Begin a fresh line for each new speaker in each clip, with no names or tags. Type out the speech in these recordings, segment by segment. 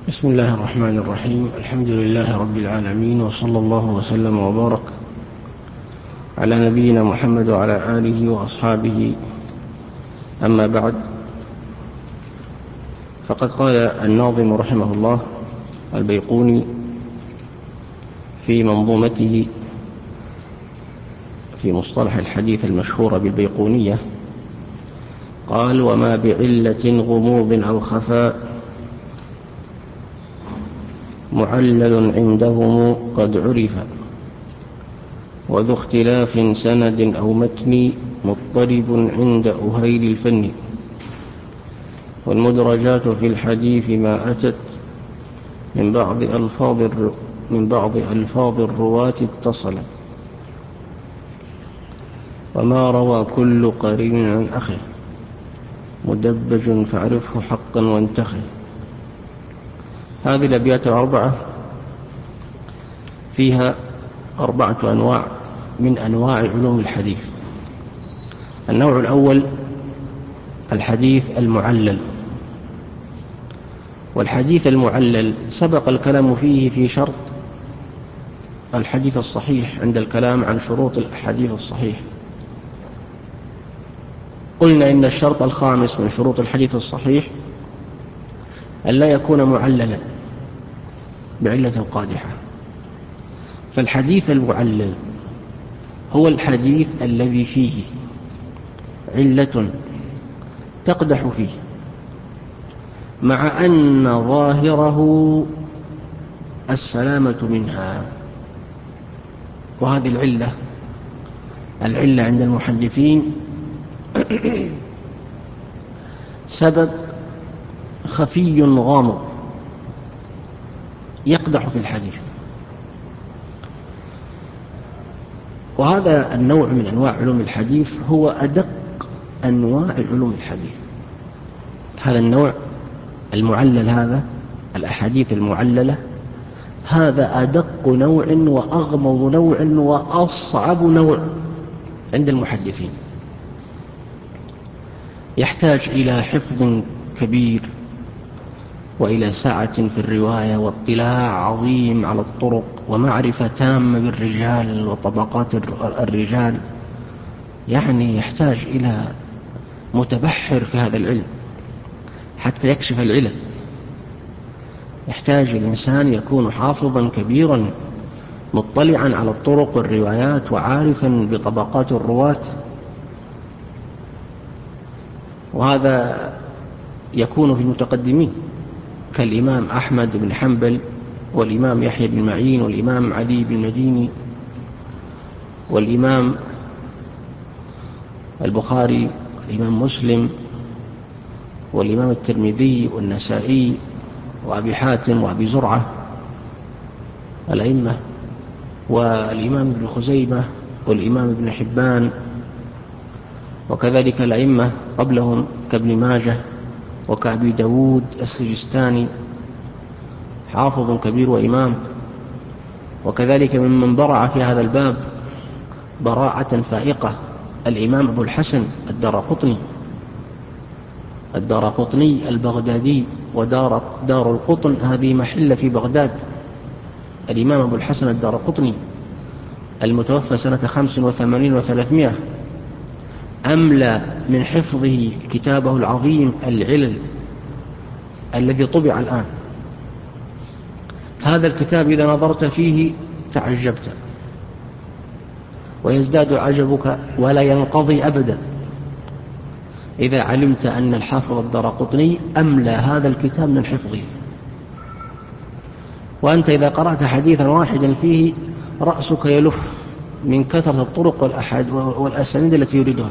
بسم الله الرحمن الرحيم. الحمد لله رب العالمين، وصلى الله وسلم وبارك على نبينا محمد وعلى آله وأصحابه. أما بعد، فقد قال الناظم رحمه الله البيقوني في منظومته في مصطلح الحديث المشهورة بالبيقونية، قال: وما بعلة غموض أو خفاء معلل عندهم قد عرف، وذو اختلاف سند أو متن مضطرب عند أهيل الفن، والمدرجات في الحديث ما أتت من بعض ألفاظ الرواة اتصلت، وما روى كل قرين عن أخه مدبج فاعرفه حقا وانتخه. هذه الأبيات الأربعة فيها 4 أنواع من أنواع علوم الحديث. النوع الأول الحديث المعلل، والحديث المعلل سبق الكلام فيه في شرط الحديث الصحيح عند الكلام عن شروط الحديث الصحيح. قلنا إن الشرط الخامس من شروط الحديث الصحيح أن لا يكون معللا بعلة قادحة. فالحديث المعلل هو الحديث الذي فيه علة تقدح فيه، مع أن ظاهره السلامة منها. وهذه العلة عند المحدثين سبب خفي غامض يقدح في الحديث. وهذا النوع من أنواع علوم الحديث هو أدق أنواع علوم الحديث. هذا النوع المعلل، هذا الأحاديث المعللة، هذا أدق نوع وأغمض نوع وأصعب نوع عند المحدثين. يحتاج إلى حفظ كبير، وإلى سعة في الرواية، واطلاع عظيم على الطرق، ومعرفة تامة بالرجال وطبقات الرجال. يعني يحتاج إلى متبحر في هذا العلم حتى يكشف العلل. يحتاج الإنسان يكون حافظا كبيرا مطلعا على الطرق والروايات وعارفا بطبقات الرواة. وهذا يكون في المتقدمين كالإمام أحمد بن حنبل، والإمام يحيى بن معين، والإمام علي بن مديني، والإمام البخاري، والإمام مسلم، والإمام الترمذي، والنسائي، وأبي حاتم، وأبي زرعة الأئمة، والإمام ابن خزيمة، والإمام ابن حبان، وكذلك الأئمة قبلهم كابن ماجه وكأبي داود السجستاني، حافظ كبير وإمام. وكذلك ممن برع في هذا الباب براعة فائقة الإمام أبو الحسن الدارقطني البغدادي، ودار القطن هذه محلة في بغداد. الإمام أبو الحسن الدارقطني المتوفى سنة 85 و300 أملى من حفظه كتابه العظيم العلل الذي طبع الآن. هذا الكتاب إذا نظرت فيه تعجبت، ويزداد عجبك ولا ينقضي أبدا إذا علمت أن الحافظ الدارقطني أملى هذا الكتاب من حفظه. وأنت إذا قرأت حديثا واحدا فيه رأسك يلف من كثرة الطرق والأسانيد التي يريدها.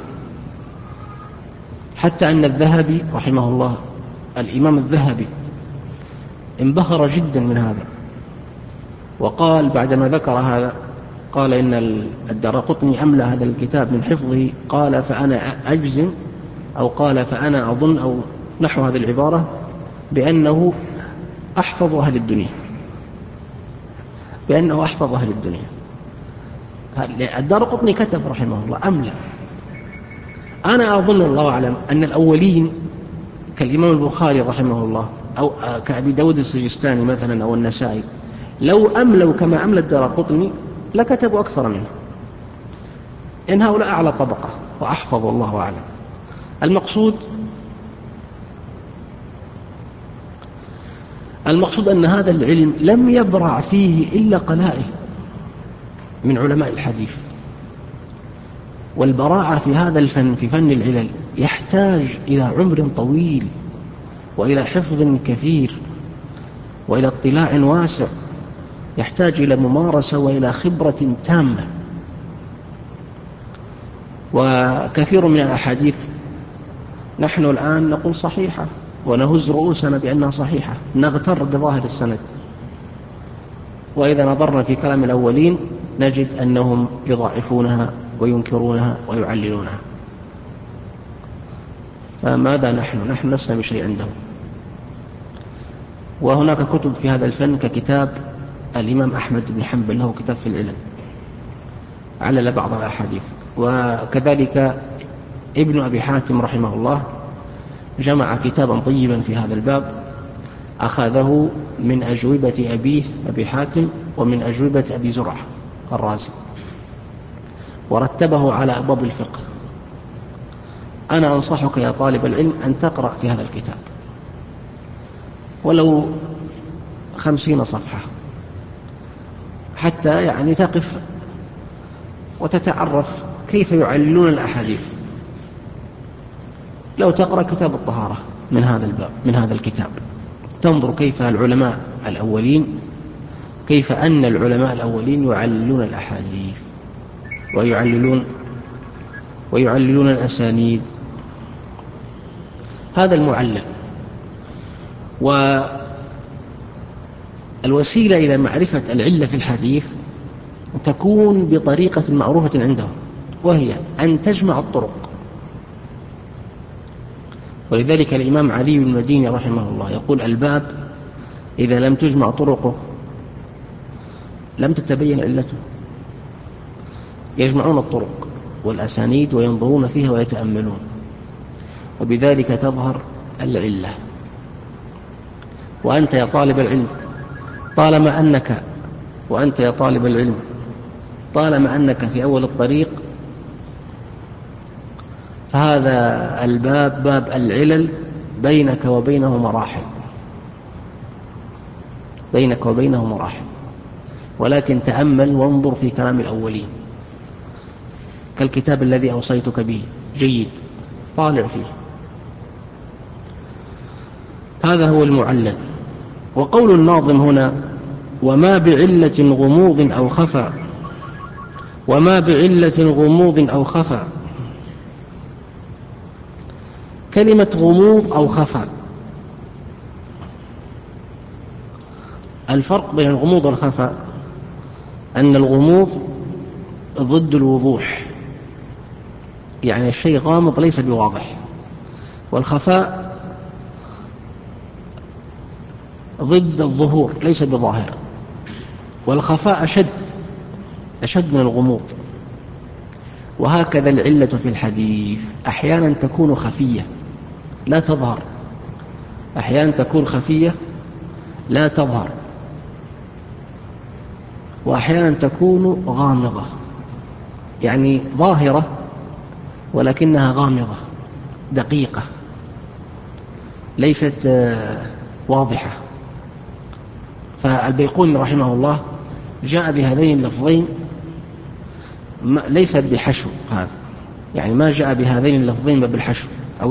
حتى أن الذهبي رحمه الله، الإمام الذهبي، انبهر جدا من هذا، وقال بعدما ذكر هذا، قال إن الدارقطني أملى هذا الكتاب من حفظه، قال فأنا أجزم، أو قال فأنا أظن، أو نحو هذه العبارة، بأنه أحفظ أهل الدنيا، الدارقطني كتب رحمه الله أملى. أنا أظن الله أعلم أن الأولين كالإمام البخاري رحمه الله أو كأبي داود السجستاني مثلا أو النسائي، لو أملوا كما أملى الدارقطني لكتبوا أكثر منه، إن هؤلاء أعلى طبقة وأحفظ، والله أعلم. المقصود أن هذا العلم لم يبرع فيه إلا قلائل من علماء الحديث، والبراعة في هذا الفن، في فن العلل، يحتاج إلى عمر طويل وإلى حفظ كثير وإلى اطلاع واسع، يحتاج إلى ممارسة وإلى خبرة تامة. وكثير من الأحاديث نحن الآن نقول صحيحة ونهز رؤوسنا بأنها صحيحة، نغتر بظاهر السند، وإذا نظرنا في كلام الأولين نجد أنهم يضعفونها وينكرونها ويعللونها. فماذا نحن لسنا بشيء عندهم. وهناك كتب في هذا الفن ككتاب الإمام أحمد بن حنبل، له كتاب في العلل علل بعض الأحاديث، وكذلك ابن أبي حاتم رحمه الله جمع كتابا طيبا في هذا الباب، أخذه من أجوبة أبيه أبي حاتم ومن أجوبة أبي زرعة الرازي، ورتبه على أبواب الفقه. أنا أنصحك يا طالب العلم أن تقرأ في هذا الكتاب ولو 50 صفحة، حتى يعني تقف وتتعرف كيف يعللون الأحاديث. لو تقرأ كتاب الطهارة من هذا الباب، من هذا الكتاب، تنظر كيف العلماء الأولين، كيف أن العلماء الأولين يعللون الأحاديث ويعللون الأسانيد. هذا المعلل. والوسيلة إلى معرفة العلة في الحديث تكون بطريقة معروفة عندهم، وهي أن تجمع الطرق. ولذلك الإمام علي بن المديني رحمه الله يقول: الباب إذا لم تجمع طرقه لم تتبين علته. يجمعون الطرق والأسانيد وينظرون فيها ويتأملون، وبذلك تظهر العلة. وأنت يا طالب العلم طالما أنك في أول الطريق، فهذا الباب باب العلل بينك وبينه مراحل، ولكن تأمل وانظر في كلام الأولين، كالكتاب الذي أوصيتك به، جيد، طالع فيه. هذا هو المعلل. وقول الناظم هنا: وما بعلة غموض أو خفى. كلمة غموض أو خفى، الفرق بين الغموض والخفى أن الغموض ضد الوضوح، يعني الشيء غامض ليس بواضح، والخفاء ضد الظهور ليس بظاهر، والخفاء أشد من الغموض. وهكذا العلة في الحديث أحيانا تكون خفية لا تظهر، أحيانا تكون خفية لا تظهر، وأحيانا تكون غامضة، يعني ظاهرة ولكنها غامضة دقيقة ليست واضحة. فالبيقوني رحمه الله جاء بهذين اللفظين ليس بحشو، هذا يعني ما جاء بهذين اللفظين بالحشو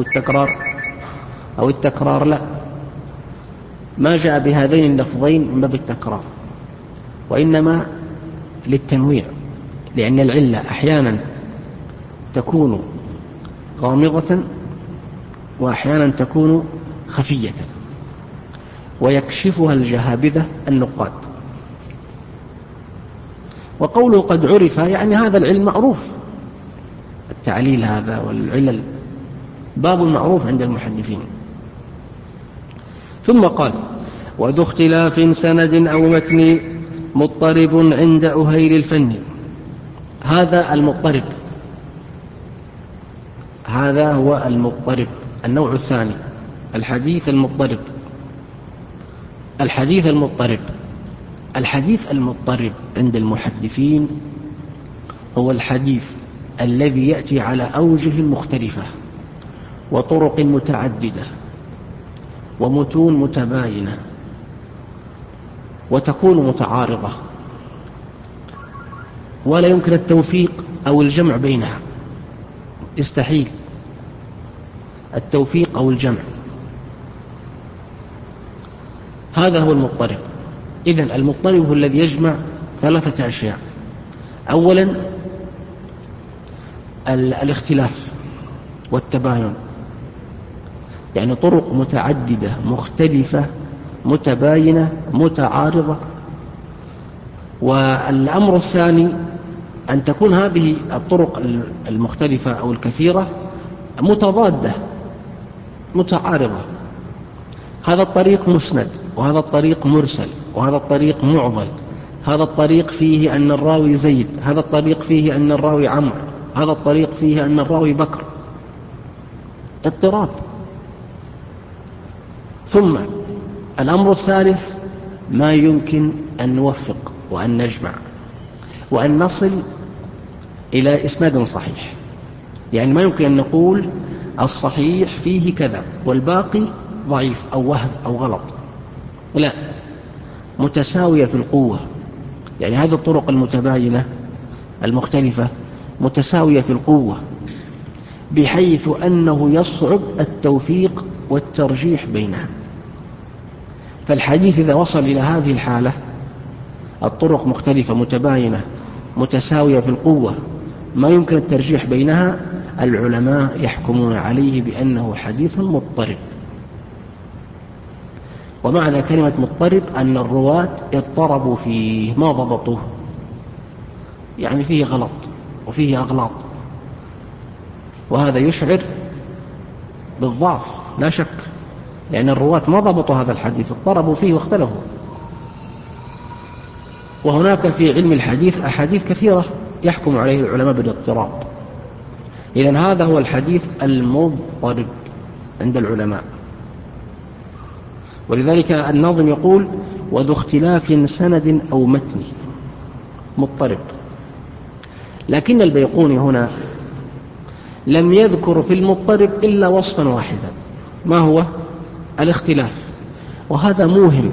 أو التكرار، لا، ما جاء بهذين اللفظين من باب التكرار، وإنما للتنويع، لأن العلة أحيانا تكون غامضة وأحيانا تكون خفية، ويكشفها الجهابذة النقاد. وقوله قد عرف يعني هذا العلم معروف، التعليل هذا والعلل باب معروف عند المحدثين. ثم قال: وذو اختلاف سند أو متن مضطرب عند أهيل الفن. هذا هو المضطرب، النوع الثاني، الحديث المضطرب. الحديث المضطرب. الحديث المضطرب عند المحدثين هو الحديث الذي يأتي على أوجه مختلفة وطرق متعددة ومتون متباينة وتكون متعارضة ولا يمكن التوفيق أو الجمع بينها، يستحيل التوفيق أو الجمع. هذا هو المضطرب. إذن المضطرب هو الذي يجمع ثلاثة أشياء: أولا الاختلاف والتباين، يعني طرق متعددة مختلفة متباينة متعارضة. والأمر الثاني أن تكون هذه الطرق المختلفة أو الكثيرة متضادة متعارضة، هذا الطريق مسند وهذا الطريق مرسل وهذا الطريق معضل، هذا الطريق فيه أن الراوي زيد، هذا الطريق فيه أن الراوي عمرو، هذا الطريق فيه أن الراوي بكر، اضطراب. ثم الأمر الثالث ما يمكن أن نوفق وأن نجمع وأن نصل إلى إسناد صحيح، يعني ما يمكن أن نقول الصحيح فيه كذا والباقي ضعيف أو وهم أو غلط، لا، متساوية في القوة. يعني هذه الطرق المتباينة المختلفة متساوية في القوة بحيث أنه يصعب التوفيق والترجيح بينها. فالحديث إذا وصل إلى هذه الحالة، الطرق مختلفة متباينة متساوية في القوة ما يمكن الترجيح بينها، العلماء يحكمون عليه بأنه حديث مضطرب. ومعنى كلمة مضطرب أن الرواة اضطربوا فيه، ما ضبطوه، يعني فيه غلط وفيه أغلاط، وهذا يشعر بالضعف لا شك، لأن الرواة ما ضبطوا هذا الحديث، اضطربوا فيه واختلفوا. وهناك في علم الحديث أحاديث كثيرة يحكم عليه العلماء بالاضطراب. إذن هذا هو الحديث المضطرب عند العلماء. ولذلك الناظم يقول: وذو اختلاف سند أو متن مضطرب. لكن البيقوني هنا لم يذكر في المضطرب إلا وصفا واحدا، ما هو؟ الاختلاف. وهذا موهم،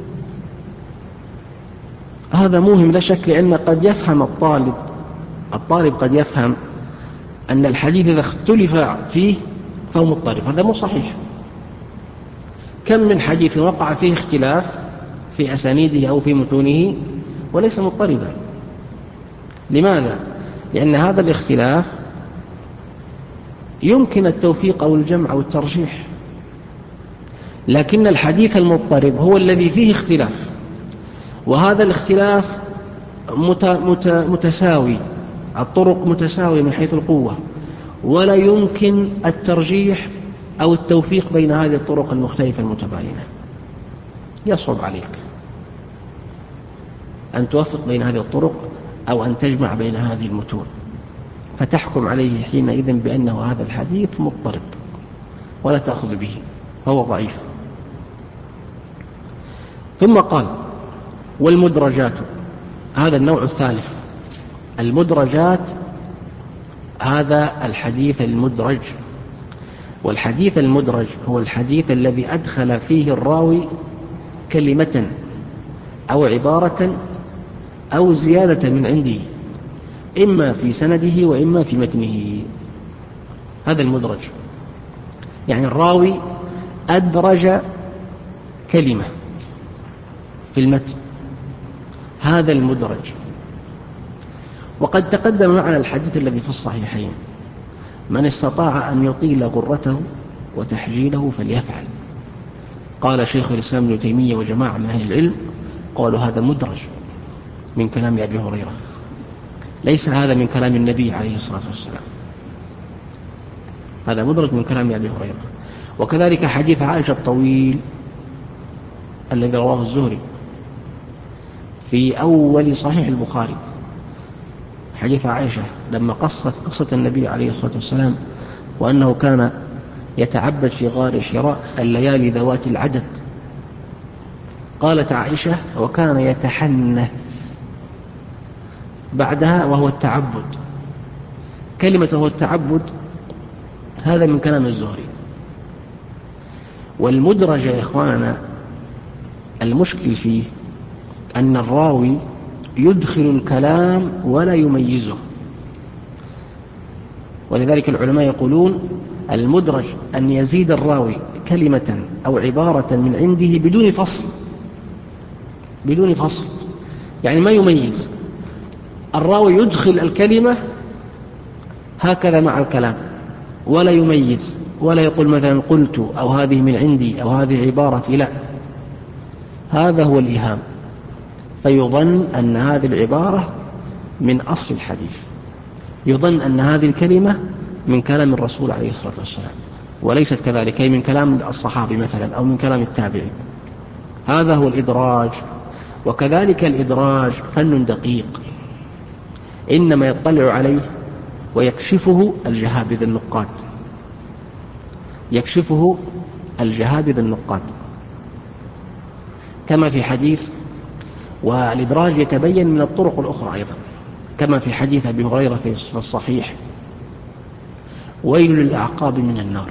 هذا موهم لا شك، لأن قد يفهم الطالب قد يفهم أن الحديث إذا اختلف فيه فهو مضطرب، هذا مو صحيح. كم من حديث وقع فيه اختلاف في أسانيده أو في متونه وليس مضطربا. لماذا؟ لأن هذا الاختلاف يمكن التوفيق أو الجمع أو الترجيح، لكن الحديث المضطرب هو الذي فيه اختلاف، وهذا الاختلاف متساوي، الطرق متساوية من حيث القوة، ولا يمكن الترجيح أو التوفيق بين هذه الطرق المختلفة المتباينة. يصعب عليك أن توفق بين هذه الطرق أو أن تجمع بين هذه المتون، فتحكم عليه حينئذ بأنه هذا الحديث مضطرب ولا تأخذ به، هو ضعيف. ثم قال: والمدرجات، هذا النوع الثالث. المدرجات هذا الحديث المدرج. والحديث المدرج هو الحديث الذي أدخل فيه الراوي كلمة أو عبارة أو زيادة من عنده، إما في سنده وإما في متنه. هذا المدرج، يعني الراوي أدرج كلمة في المتن، هذا المدرج. وقد تقدم معنا الحديث الذي في الصحيحين: من استطاع أن يطيل غرته وتحجيله فليفعل. قال شيخ الإسلام ابن تيمية وجماعة من أهل العلم قالوا هذا مدرج من كلام أبي هريرة، ليس هذا من كلام النبي عليه الصلاة والسلام، هذا مدرج من كلام أبي هريرة. وكذلك حديث عائشة الطويل الذي رواه الزهري في أول صحيح البخاري، حديث عائشة لما قصت قصة النبي عليه الصلاة والسلام وأنه كان يتعبد في غار حراء الليالي ذوات العدد، قالت عائشة: وكان يتحنث بعدها وهو التعبد. كلمة وهو التعبد هذا من كلام الزهري. والمدرج يا إخواننا المشكل فيه أن الراوي يدخل الكلام ولا يميزه، ولذلك العلماء يقولون المدرج أن يزيد الراوي كلمة أو عبارة من عنده بدون فصل، يعني ما يميز. الراوي يدخل الكلمة هكذا مع الكلام ولا يميز، ولا يقول مثلا قلت أو هذه من عندي أو هذه عبارتي، لا، هذا هو الإيهام، فيظن أن هذه العبارة من أصل الحديث، يظن أن هذه الكلمة من كلام الرسول عليه الصلاة والسلام، وليست كذلك، هي من كلام الصحابي مثلا أو من كلام التابعين. هذا هو الإدراج. وكذلك الإدراج فن دقيق إنما يطلع عليه ويكشفه الجهابذ النقاد، كما في حديث، والإدراج يتبين من الطرق الأخرى أيضا، كما في حديث أبي هريرة في الصحيح: ويل للأعقاب من النار.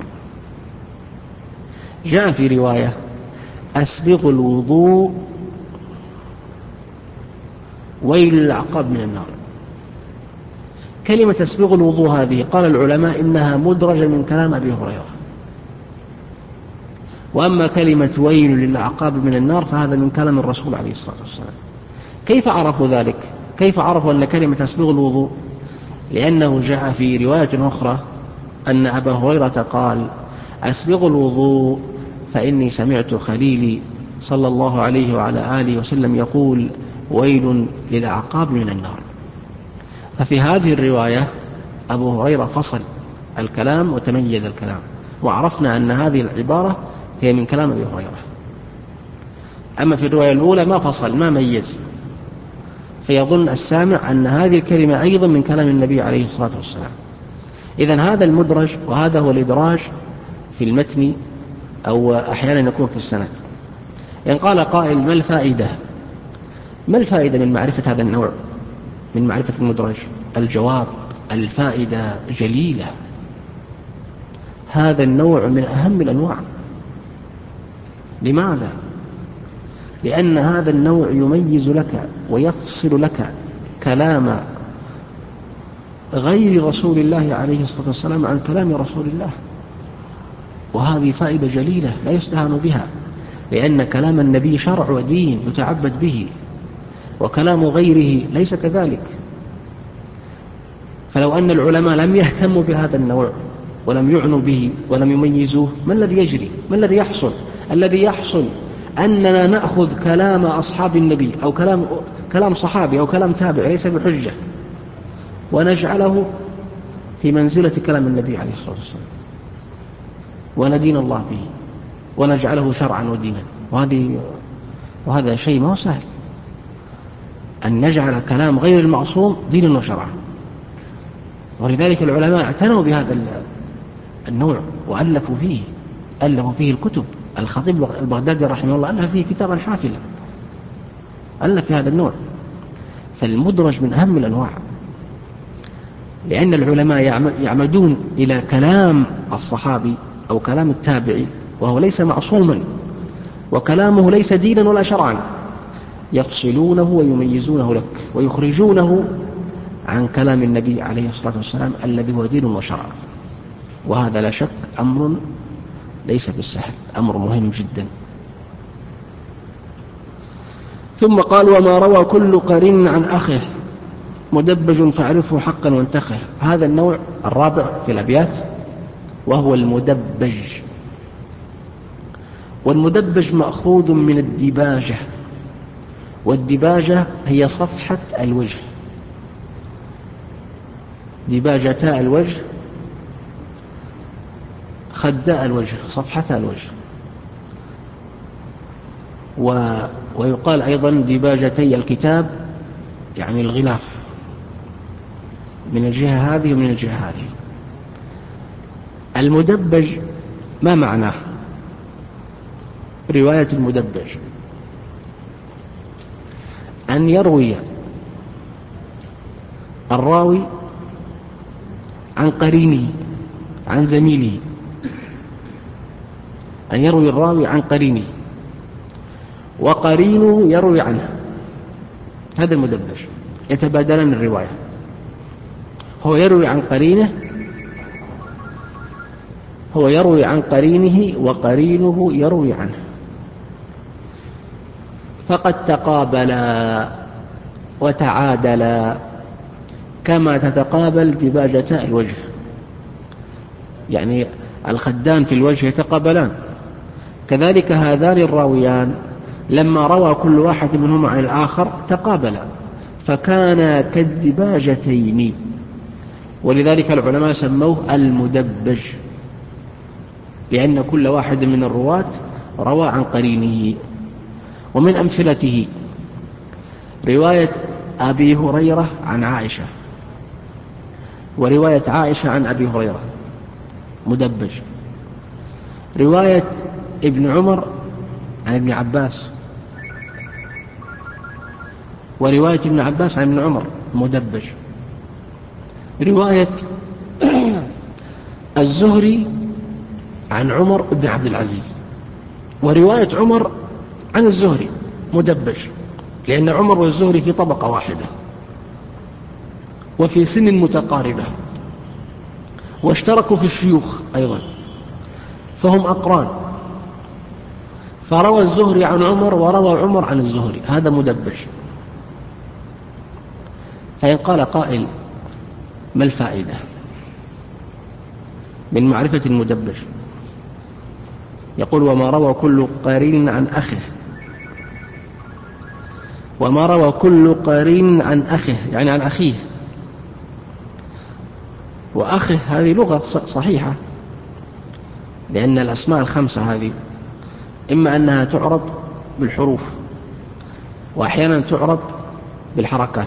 جاء في رواية: أسبغ الوضوء ويل للأعقاب من النار. كلمة أسبغ الوضوء هذه قال العلماء إنها مدرجة من كلام أبي هريرة، وأما كلمة ويل للأعقاب من النار فهذا من كلام الرسول عليه الصلاة والسلام. كيف عرفوا ذلك؟ كيف عرفوا أن كلمة أسبغ الوضوء؟ لأنه جاء في رواية أخرى أن أبا هريرة قال: أسبغ الوضوء فإني سمعت خليلي صلى الله عليه وعلى آله وسلم يقول: ويل للأعقاب من النار. ففي هذه الرواية أبو هريرة فصل الكلام وتميز الكلام، وعرفنا أن هذه العبارة هي من كلام أبي هريرة. أما في الرواية الأولى ما فصل، ما ميز، فيظن السامع أن هذه الكلمة أيضا من كلام النبي عليه الصلاة والسلام. إذن هذا المدرج، وهذا هو الإدراج في المتن، أو أحيانا يكون في السند. إن قال قائل: ما الفائدة من معرفة هذا النوع، من معرفة المدرج؟ الجواب: الفائدة جليلة. هذا النوع من أهم الأنواع. لماذا؟ لأن هذا النوع يميز لك ويفصل لك كلام غير رسول الله عليه الصلاة والسلام عن كلام رسول الله، وهذه فائدة جليلة لا يستهان بها، لأن كلام النبي شرع ودين يتعبد به، وكلام غيره ليس كذلك. فلو أن العلماء لم يهتموا بهذا النوع ولم يعنوا به ولم يميزوه، ما الذي يجري؟ ما الذي يحصل؟ الذي يحصل أننا نأخذ كلام أصحاب النبي أو كلام صحابي أو كلام تابع ليس بحجة، ونجعله في منزلة كلام النبي عليه الصلاة والسلام، وندين الله به، ونجعله شرعا ودينا. وهذا شيء ما هو سهل، أن نجعل كلام غير المعصوم دينا وشرعا. ولذلك العلماء اعتنوا بهذا النوع وألفوا فيه الكتب. الخطيب البغدادي رحمه الله ألف فيه كتابا حافلا، ألف في هذا النوع. فالمدرج من أهم الأنواع، لأن العلماء يعمدون إلى كلام الصحابي أو كلام التابعي وهو ليس معصوما، وكلامه ليس دينا ولا شرعا، يفصلونه ويميزونه لك ويخرجونه عن كلام النبي عليه الصلاة والسلام الذي هو دين وشرع. وهذا لا شك أمر ليس بالسهل، أمر مهم جدا. ثم قال: وما روى كل قرين عن أخه مدبج فاعرفه حقا وانتخه. هذا النوع الرابع في الأبيات، وهو المدبج. والمدبج مأخوذ من الدباجة، والدباجة هي صفحة الوجه، دباجتا الوجه، خداء الوجه، صفحة الوجه. ويقال أيضا دباجتي الكتاب، يعني الغلاف، من الجهة هذه ومن الجهة هذه. المدبج ما معناه؟ رواية المدبج: أن يروي الراوي عن قرينه، عن زميله، أن يروي الراوي عن قرينه وقرينه يروي عنه، هذا المدبج، يتبادلان الرواية، هو يروي عن قرينه، هو يروي عن قرينه وقرينه يروي عنه، فقد تقابلا وتعادلا كما تتقابل دباجتا الوجه، يعني الخدان في الوجه يتقابلان، كذلك هذان الراويان لما روى كل واحد منهما عن الآخر تقابلا فكانا كالدباجتين، ولذلك العلماء سموه المدبج، لأن كل واحد من الرواة روى عن قرينه. ومن أمثلته رواية أبي هريرة عن عائشة، ورواية عائشة عن أبي هريرة مدبج، رواية ابن عمر عن ابن عباس، ورواية ابن عباس عن ابن عمر مدبج، رواية الزهري عن عمر بن عبد العزيز، ورواية عمر عن الزهري مدبج، لأن عمر والزهري في طبقة واحدة وفي سن متقاربة واشتركوا في الشيوخ أيضا فهم أقران، فروى الزهري عن عمر وروى عمر عن الزهري، هذا مدبج. فإن قال قائل ما الفائدة من معرفة المدبج؟ يقول وما روى كل قرين عن أخه، وما روى كل قرين عن أخه يعني عن أخيه، وأخه هذه لغة صحيحة، لأن الأسماء الخمسة هذه إما أنها تعرب بالحروف وأحيانا تعرب بالحركات.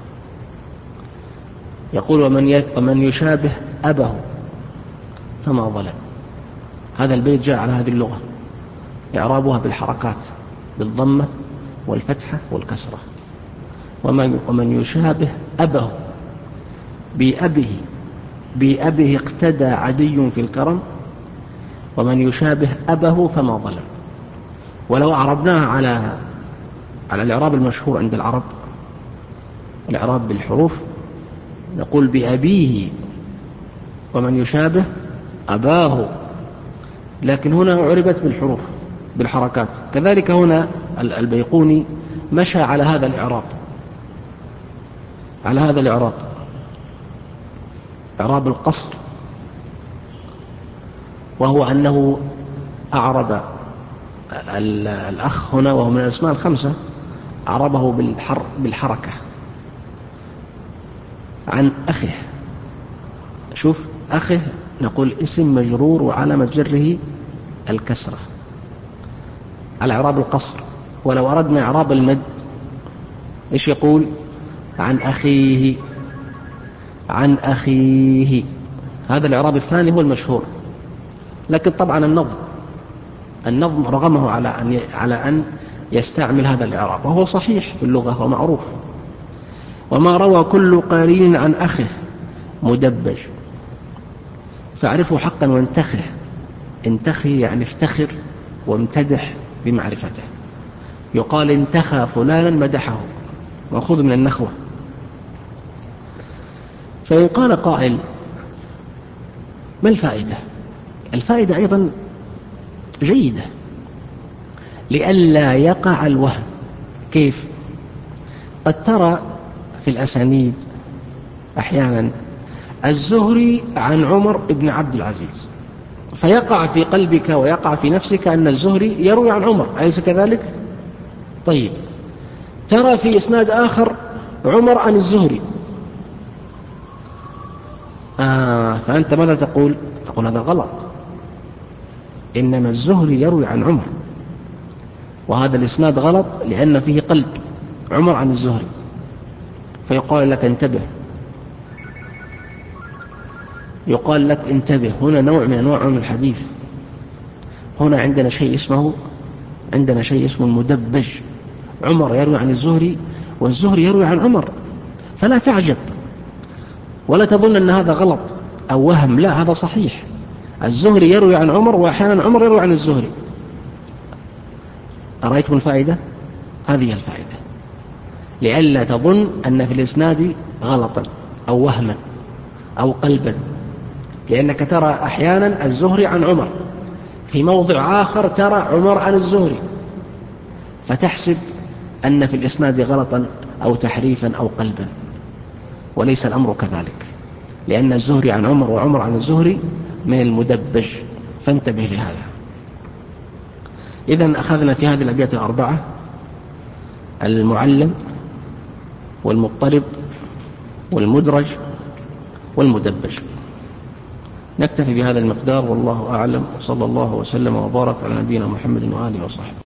يقول ومن يشابه أبه فما ظلم، هذا البيت جاء على هذه اللغة، إعرابها بالحركات بالضمة والفتحة والكسرة. ومن يشابه أبه بأبه اقتدى عدي في الكرم، ومن يشابه أبه فما ظلم. ولو أعربناها على الإعراب المشهور عند العرب، الإعراب بالحروف، نقول بأبيه ومن يشابه أباه، لكن هنا عربت بالحروف بالحركات. كذلك هنا البيقوني مشى على هذا الإعراب، على هذا الإعراب، إعراب القصر، وهو أنه أعرب الأخ هنا وهو من الأسماء الخمسة، أعربه بالحركة عن أخه. شوف أخه نقول اسم مجرور وعلامة جره الكسرة على إعراب القصر. ولو أردنا إعراب المد إيش يقول؟ عن أخيه، عن أخيه، هذا الإعراب الثاني هو المشهور. لكن طبعا النظم رغمه على أن يستعمل هذا الإعراب، وهو صحيح في اللغة ومعروف. وما روى كل قرين عن أخه مدبج، فاعرفه حقا وانتخه، انتخي يعني افتخر وامتدح بمعرفته. يقال انتخى فلانا مدحه، مأخوذ من النخوة. فإن قال قائل ما الفائدة؟ الفائدة أيضا جيدة لئلا يقع الوهم. كيف؟ قد ترى في الأسانيد أحيانا الزهري عن عمر بن عبد العزيز، فيقع في قلبك ويقع في نفسك أن الزهري يروي عن عمر، أليس كذلك؟ طيب، ترى في إسناد آخر عمر عن الزهري، فأنت ماذا تقول؟ تقول هذا غلط، إنما الزهري يروي عن عمر، وهذا الإسناد غلط لأن فيه قلب عمر عن الزهري. فيقال لك انتبه، يقال لك انتبه، هنا نوع من أنواع الحديث، هنا عندنا شيء اسمه المدبج، عمر يروي عن الزهري والزهري يروي عن عمر، فلا تعجب ولا تظن أن هذا غلط أو وهم، لا، هذا صحيح. الزهري يروي عن عمر، وأحيانا عمر يروي عن الزهري. أرأيتم الفائدة؟ هذه الفائدة، لئلا تظن أن في الإسناد غلطا أو وهما أو قلبا، لأنك ترى أحيانا الزهري عن عمر، في موضع آخر ترى عمر عن الزهري، فتحسب أن في الإسناد غلطا أو تحريفا أو قلبا، وليس الأمر كذلك، لأن الزهري عن عمر وعمر عن الزهري من المدبج، فانتبه لهذا. إذن أخذنا في هذه الأبيات الأربعة المعلم والمضطرب والمدرج والمدبج. نكتفي بهذا المقدار، والله أعلم، وصلى الله وسلم وبارك على نبينا محمد وآله وصحبه.